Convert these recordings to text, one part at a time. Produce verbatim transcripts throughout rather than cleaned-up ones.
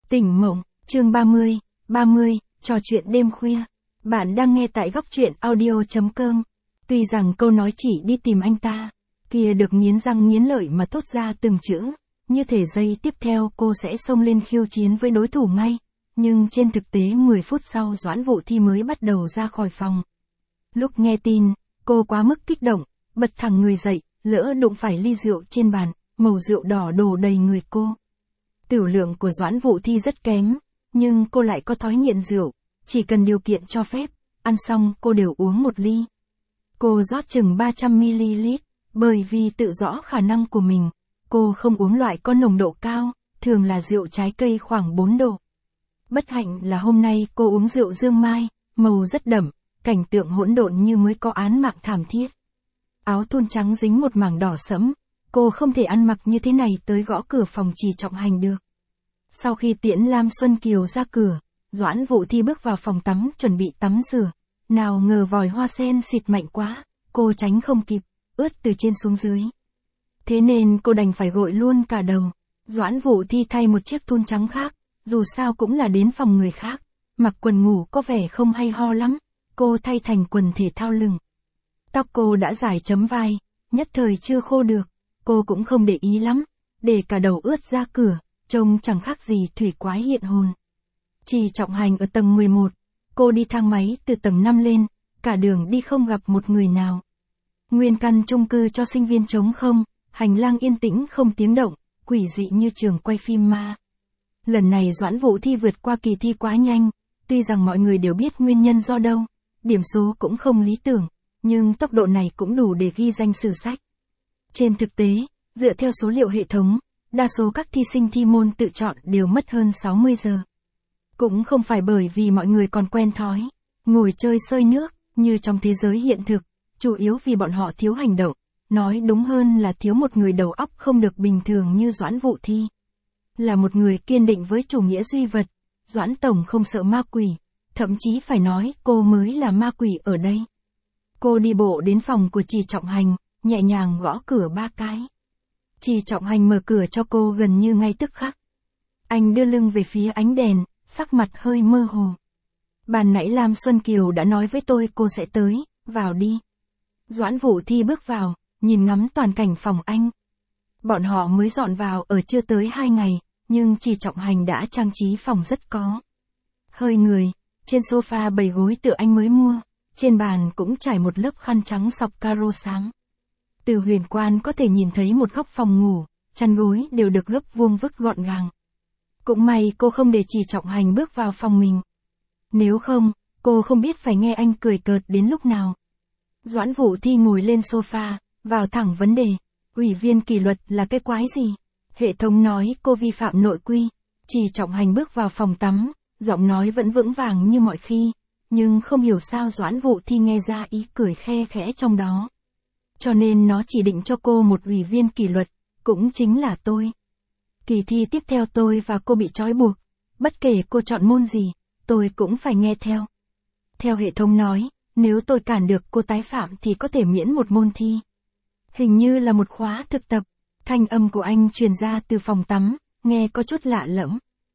Tỉnh mộng, chương ba mươi, ba mươi, trò chuyện đêm khuya. Bạn đang nghe tại góc truyện audio chấm com. Tuy rằng câu nói chỉ đi tìm anh ta, kia được nghiến răng nghiến lợi mà thốt ra từng chữ, như thể giây tiếp theo cô sẽ xông lên khiêu chiến với đối thủ ngay. Nhưng trên thực tế mười phút sau Doãn Vũ Thi mới bắt đầu ra khỏi phòng. Lúc nghe tin, cô quá mức kích động, bật thẳng người dậy, lỡ đụng phải ly rượu trên bàn, màu rượu đỏ đổ đầy người cô. Tiểu lượng của Doãn Vũ Thi rất kém, nhưng cô lại có thói nghiện rượu, chỉ cần điều kiện cho phép, ăn xong cô đều uống một ly. Cô rót chừng ba trăm mi li lít, bởi vì tự rõ khả năng của mình, cô không uống loại có nồng độ cao, thường là rượu trái cây khoảng bốn độ. Bất hạnh là hôm nay cô uống rượu dương mai, màu rất đậm, cảnh tượng hỗn độn như mới có án mạng thảm thiết. Áo thun trắng dính một mảng đỏ sẫm, cô không thể ăn mặc như thế này tới gõ cửa phòng Trì Trọng Hành được. Sau khi tiễn Lam Xuân Kiều ra cửa, Doãn Vũ Thi bước vào phòng tắm chuẩn bị tắm rửa. Nào ngờ vòi hoa sen xịt mạnh quá, cô tránh không kịp, ướt từ trên xuống dưới. Thế nên cô đành phải gội luôn cả đầu. Doãn Vũ Thi thay một chiếc thun trắng khác, dù sao cũng là đến phòng người khác, mặc quần ngủ có vẻ không hay ho lắm, cô thay thành quần thể thao lưng. Tóc cô đã dài chấm vai, nhất thời chưa khô được, cô cũng không để ý lắm, để cả đầu ướt ra cửa, trông chẳng khác gì thủy quái hiện hồn. Trì Trọng Hành ở tầng mười một, cô đi thang máy từ tầng năm lên, cả đường đi không gặp một người nào. Nguyên căn chung cư cho sinh viên trống không, hành lang yên tĩnh không tiếng động, quỷ dị như trường quay phim ma. Lần này Doãn Vũ Thi vượt qua kỳ thi quá nhanh, tuy rằng mọi người đều biết nguyên nhân do đâu, điểm số cũng không lý tưởng, nhưng tốc độ này cũng đủ để ghi danh sử sách. Trên thực tế, dựa theo số liệu hệ thống, đa số các thi sinh thi môn tự chọn đều mất hơn sáu mươi giờ. Cũng không phải bởi vì mọi người còn quen thói, ngồi chơi sơi nước, như trong thế giới hiện thực, chủ yếu vì bọn họ thiếu hành động, nói đúng hơn là thiếu một người đầu óc không được bình thường như Doãn Vũ Thi. Là một người kiên định với chủ nghĩa duy vật, Doãn Tổng không sợ ma quỷ, thậm chí phải nói cô mới là ma quỷ ở đây. Cô đi bộ đến phòng của Trì Trọng Hành, nhẹ nhàng gõ cửa ba cái. Trì Trọng Hành mở cửa cho cô gần như ngay tức khắc. Anh đưa lưng về phía ánh đèn, sắc mặt hơi mơ hồ. Ban nãy Lam Xuân Kiều đã nói với tôi cô sẽ tới, vào đi. Doãn Vũ Thi bước vào, nhìn ngắm toàn cảnh phòng anh. Bọn họ mới dọn vào ở chưa tới hai ngày, nhưng Trì Trọng Hành đã trang trí phòng rất có. Hơi người, trên sofa bày gối tựa anh mới mua, trên bàn cũng trải một lớp khăn trắng sọc caro sáng. Từ huyền quan có thể nhìn thấy một góc phòng ngủ, chăn gối đều được gấp vuông vức gọn gàng. Cũng may cô không để Trì Trọng Hành bước vào phòng mình. Nếu không, cô không biết phải nghe anh cười cợt đến lúc nào. Doãn Vũ Thi ngồi lên sofa, vào thẳng vấn đề. Ủy viên kỷ luật là cái quái gì? Hệ thống nói cô vi phạm nội quy. Trì Trọng Hành bước vào phòng tắm, giọng nói vẫn vững vàng như mọi khi, nhưng không hiểu sao Doãn Vũ Thi nghe ra ý cười khe khẽ trong đó. Cho nên nó chỉ định cho cô một ủy viên kỷ luật, cũng chính là tôi. Kỳ thi tiếp theo tôi và cô bị trói buộc, bất kể cô chọn môn gì, tôi cũng phải nghe theo. Theo hệ thống nói, nếu tôi cản được cô tái phạm thì có thể miễn một môn thi. Hình như là một khóa thực tập, thanh âm của anh truyền ra từ phòng tắm, nghe có chút lạ lẫm.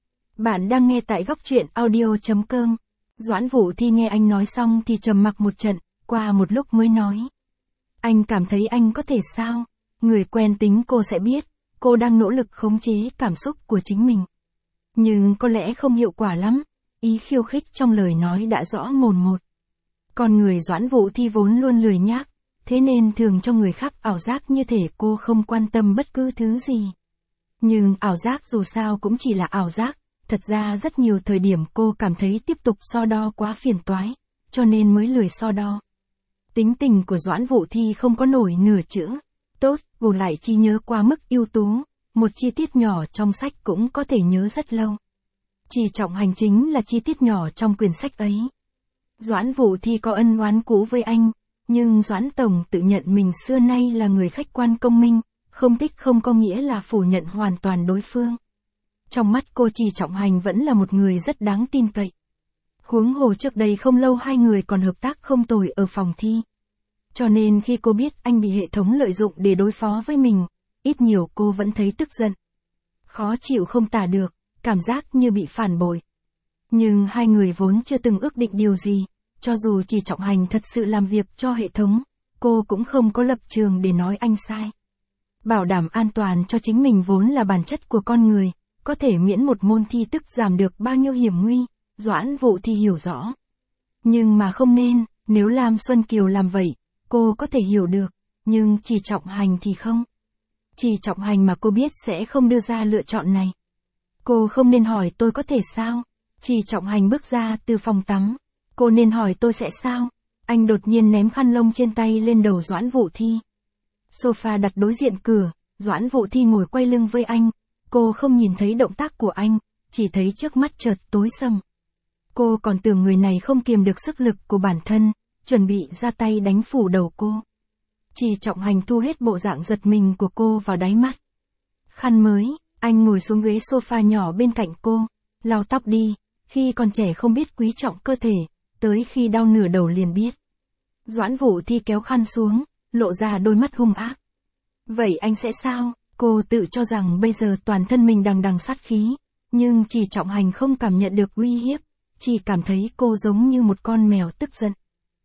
Bạn đang nghe tại góc truyện audio chấm com. Doãn Vũ Thi nghe anh nói xong thì trầm mặc một trận, qua một lúc mới nói. Anh cảm thấy anh có thể sao? Người quen tính cô sẽ biết, cô đang nỗ lực khống chế cảm xúc của chính mình. Nhưng có lẽ không hiệu quả lắm, ý khiêu khích trong lời nói đã rõ mồn một. Con người Doãn Vũ Thi vốn luôn lười nhác, thế nên thường cho người khác ảo giác như thể cô không quan tâm bất cứ thứ gì. Nhưng ảo giác dù sao cũng chỉ là ảo giác, thật ra rất nhiều thời điểm cô cảm thấy tiếp tục so đo quá phiền toái, cho nên mới lười so đo. Tính tình của Doãn Vũ Thi không có nổi nửa chữ. Tốt, bù lại trí nhớ quá mức ưu tú, một chi tiết nhỏ trong sách cũng có thể nhớ rất lâu. Trì Trọng Hành chính là chi tiết nhỏ trong quyển sách ấy. Doãn Vũ Thi có ân oán cũ với anh, nhưng Doãn Tổng tự nhận mình xưa nay là người khách quan công minh, không thích không có nghĩa là phủ nhận hoàn toàn đối phương. Trong mắt cô Trì Trọng Hành vẫn là một người rất đáng tin cậy. Huống hồ trước đây không lâu hai người còn hợp tác không tồi ở phòng thi. Cho nên khi cô biết anh bị hệ thống lợi dụng để đối phó với mình, ít nhiều cô vẫn thấy tức giận. Khó chịu không tả được, cảm giác như bị phản bội. Nhưng hai người vốn chưa từng ước định điều gì, cho dù Trì Trọng Hành thật sự làm việc cho hệ thống, cô cũng không có lập trường để nói anh sai. Bảo đảm an toàn cho chính mình vốn là bản chất của con người, có thể miễn một môn thi tức giảm được bao nhiêu hiểm nguy, Doãn Vũ Thi hiểu rõ. Nhưng mà không nên, nếu Lam Xuân Kiều làm vậy, cô có thể hiểu được, nhưng Trì Trọng Hành thì không. Trì Trọng Hành mà cô biết sẽ không đưa ra lựa chọn này. Cô không nên hỏi tôi có thể sao? Trì Trọng Hành bước ra từ phòng tắm. Cô nên hỏi tôi sẽ sao? Anh đột nhiên ném khăn lông trên tay lên đầu Doãn Vũ Thi. Sofa đặt đối diện cửa, Doãn Vũ Thi ngồi quay lưng với anh. Cô không nhìn thấy động tác của anh, chỉ thấy trước mắt chợt tối sầm. Cô còn tưởng người này không kiềm được sức lực của bản thân, chuẩn bị ra tay đánh phủ đầu cô. Trì Trọng Hành thu hết bộ dạng giật mình của cô vào đáy mắt. Khăn mới, anh ngồi xuống ghế sofa nhỏ bên cạnh cô, lau tóc đi, khi còn trẻ không biết quý trọng cơ thể, tới khi đau nửa đầu liền biết. Doãn Vũ Thi kéo khăn xuống, lộ ra đôi mắt hung ác. Vậy anh sẽ sao? Cô tự cho rằng bây giờ toàn thân mình đằng đằng sát khí, nhưng Trì Trọng Hành không cảm nhận được uy hiếp, chỉ cảm thấy cô giống như một con mèo tức giận.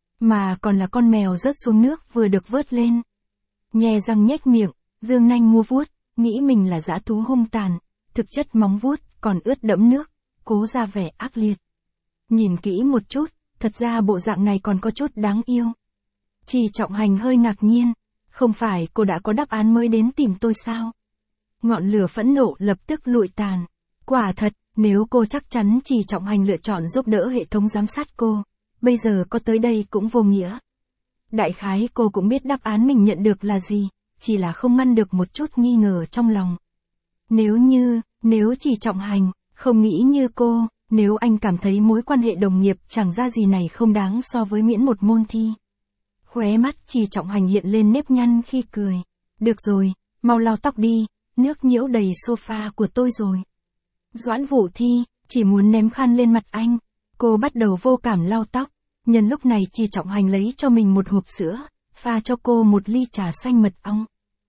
Mà còn là con mèo rớt xuống nước vừa được vớt lên. Nhe răng nhếch miệng, dương nanh mua vuốt, nghĩ mình là dã thú hung tàn, thực chất móng vuốt còn ướt đẫm nước, cố ra vẻ ác liệt. Nhìn kỹ một chút, thật ra bộ dạng này còn có chút đáng yêu. Trì Trọng Hành hơi ngạc nhiên, không phải cô đã có đáp án mới đến tìm tôi sao? Ngọn lửa phẫn nộ lập tức lụi tàn. Quả thật, nếu cô chắc chắn Trì Trọng Hành lựa chọn giúp đỡ hệ thống giám sát cô, bây giờ có tới đây cũng vô nghĩa. Đại khái cô cũng biết đáp án mình nhận được là gì, chỉ là không ngăn được một chút nghi ngờ trong lòng. Nếu như, nếu Trì Trọng Hành, không nghĩ như cô, nếu anh cảm thấy mối quan hệ đồng nghiệp chẳng ra gì này không đáng so với miễn một môn thi. Khóe mắt Trì Trọng Hành hiện lên nếp nhăn khi cười. Được rồi, mau lau tóc đi, nước nhiễu đầy sofa của tôi rồi. Doãn Vũ Thi, chỉ muốn ném khăn lên mặt anh. Cô bắt đầu vô cảm lau tóc. Nhân lúc này Trì Trọng Hành lấy cho mình một hộp sữa, pha cho cô một ly trà xanh mật ong.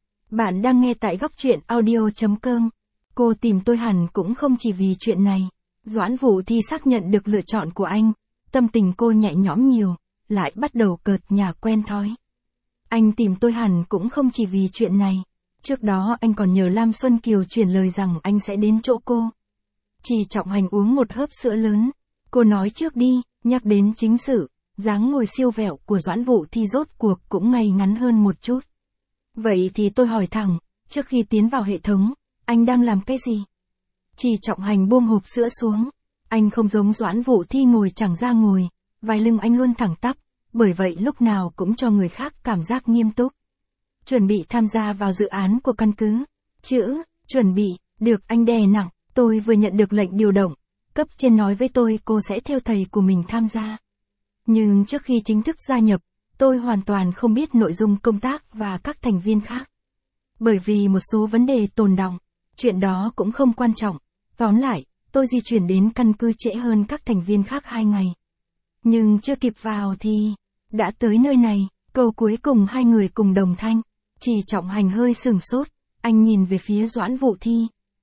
Bạn đang nghe tại góc truyện audio chấm com. Cô tìm tôi hẳn cũng không chỉ vì chuyện này. Doãn Vũ Thi xác nhận được lựa chọn của anh. Tâm tình cô nhẹ nhõm nhiều, lại bắt đầu cợt nhả quen thói. Anh tìm tôi hẳn cũng không chỉ vì chuyện này. Trước đó anh còn nhờ Lam Xuân Kiều chuyển lời rằng anh sẽ đến chỗ cô. Trì Trọng Hành uống một hớp sữa lớn. Cô nói trước đi, nhắc đến chính sự, dáng ngồi siêu vẹo của Doãn Vũ Thi rốt cuộc cũng ngay ngắn hơn một chút. Vậy thì tôi hỏi thẳng, trước khi tiến vào hệ thống, anh đang làm cái gì? Trì Trọng Hành buông hộp sữa xuống. Anh không giống Doãn Vũ Thi ngồi chẳng ra ngồi, vai lưng anh luôn thẳng tắp, bởi vậy lúc nào cũng cho người khác cảm giác nghiêm túc. Chuẩn bị tham gia vào dự án của căn cứ. Chữ, chuẩn bị, được anh đè nặng, tôi vừa nhận được lệnh điều động. Cấp trên nói với tôi cô sẽ theo thầy của mình tham gia. Nhưng trước khi chính thức gia nhập, tôi hoàn toàn không biết nội dung công tác và các thành viên khác. Bởi vì một số vấn đề tồn đọng, chuyện đó cũng không quan trọng. Tóm lại, tôi di chuyển đến căn cứ trễ hơn các thành viên khác hai ngày. Nhưng chưa kịp vào thì, đã tới nơi này, câu cuối cùng hai người cùng đồng thanh. Trì Trọng Hành hơi sửng sốt, anh nhìn về phía Doãn Vũ Thi.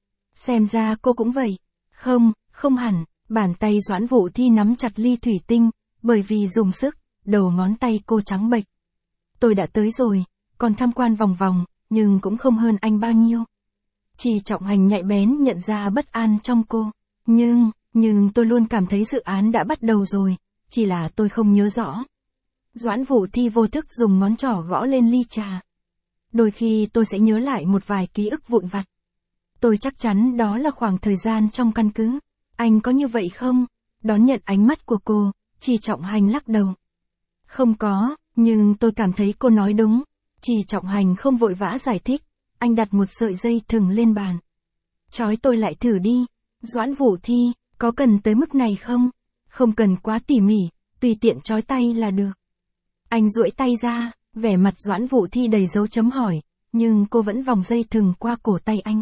Xem ra cô cũng vậy. Không, không hẳn, bàn tay Doãn Vũ Thi nắm chặt ly thủy tinh, bởi vì dùng sức, đầu ngón tay cô trắng bệch. Tôi đã tới rồi, còn tham quan vòng vòng, nhưng cũng không hơn anh bao nhiêu. Trì Trọng Hành nhạy bén nhận ra bất an trong cô. Nhưng, nhưng tôi luôn cảm thấy dự án đã bắt đầu rồi, chỉ là tôi không nhớ rõ. Doãn Vũ Thi vô thức dùng ngón trỏ gõ lên ly trà. Đôi khi tôi sẽ nhớ lại một vài ký ức vụn vặt. Tôi chắc chắn đó là khoảng thời gian trong căn cứ. Anh có như vậy không? Đón nhận ánh mắt của cô, Trì Trọng Hành lắc đầu. Không có, nhưng tôi cảm thấy cô nói đúng. Trì Trọng Hành không vội vã giải thích. Anh đặt một sợi dây thừng lên bàn. Chói tôi lại thử đi. Doãn Vũ Thi, có cần tới mức này không? Không cần quá tỉ mỉ, tùy tiện chói tay là được. Anh duỗi tay ra, vẻ mặt Doãn Vũ Thi đầy dấu chấm hỏi, nhưng cô vẫn vòng dây thừng qua cổ tay anh.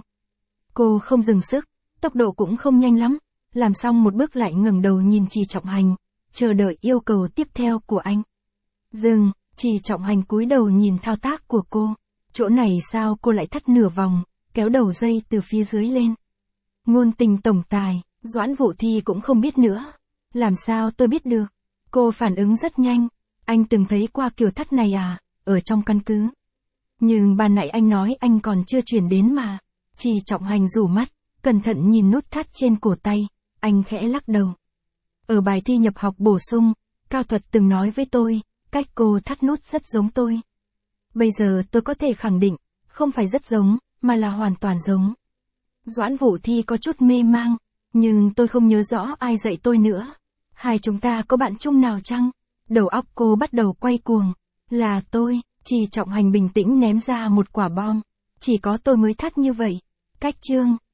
Cô không dừng sức, tốc độ cũng không nhanh lắm, làm xong một bước lại ngẩng đầu nhìn Trì Trọng Hành, chờ đợi yêu cầu tiếp theo của anh. Dừng, Trì Trọng Hành cúi đầu nhìn thao tác của cô, chỗ này sao cô lại thắt nửa vòng, kéo đầu dây từ phía dưới lên. Ngôn tình tổng tài, Doãn Vũ Thi cũng không biết nữa. Làm sao tôi biết được? Cô phản ứng rất nhanh. Anh từng thấy qua kiểu thắt này à, ở trong căn cứ. Nhưng ban nãy anh nói anh còn chưa chuyển đến mà. Trì Trọng Hành rủ mắt, cẩn thận nhìn nút thắt trên cổ tay, anh khẽ lắc đầu. Ở bài thi nhập học bổ sung, Cao Thuật từng nói với tôi, cách cô thắt nút rất giống tôi. Bây giờ tôi có thể khẳng định, không phải rất giống, mà là hoàn toàn giống. Doãn Vũ Thi có chút mê mang, nhưng tôi không nhớ rõ ai dạy tôi nữa. Hai chúng ta có bạn chung nào chăng? Đầu óc cô bắt đầu quay cuồng. Là tôi, Trì Trọng Hành bình tĩnh ném ra một quả bom. Chỉ có tôi mới thắt như vậy. Cách chương.